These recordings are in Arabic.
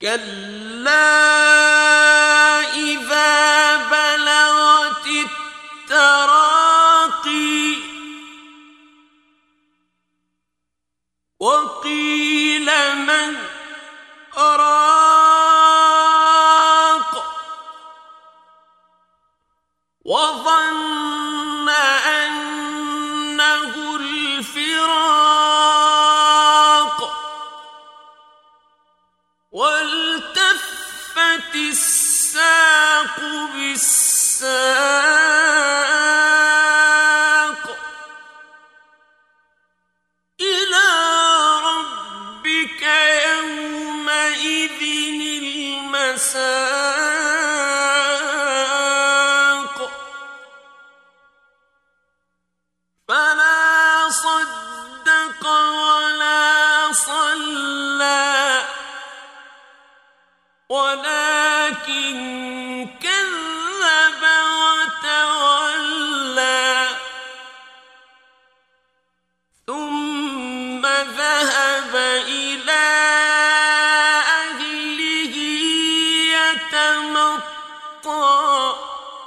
كلا إذا بلغت التراقي وقيل من راق وظن أنه الفراق والتفت الساق بالساق إلى ربك يومئذ المساق فلا صدق ولا صلى ولكن كذب وتولى ثم ذهب إلى أهله يتمطى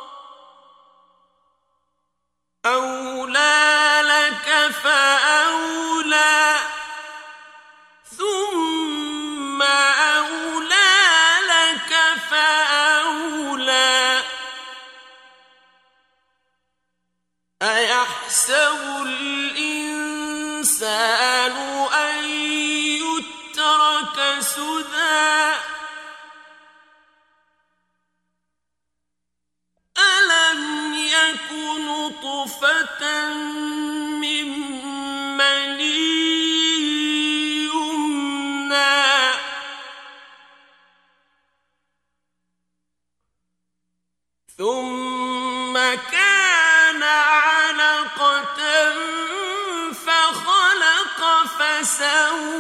أولى لك فأولى ثم أولى لك فأولى أيحسب الإنسان أن يترك سدى ألم يك نطفة من مني يمنى ثم كان علقة فخلق فسوى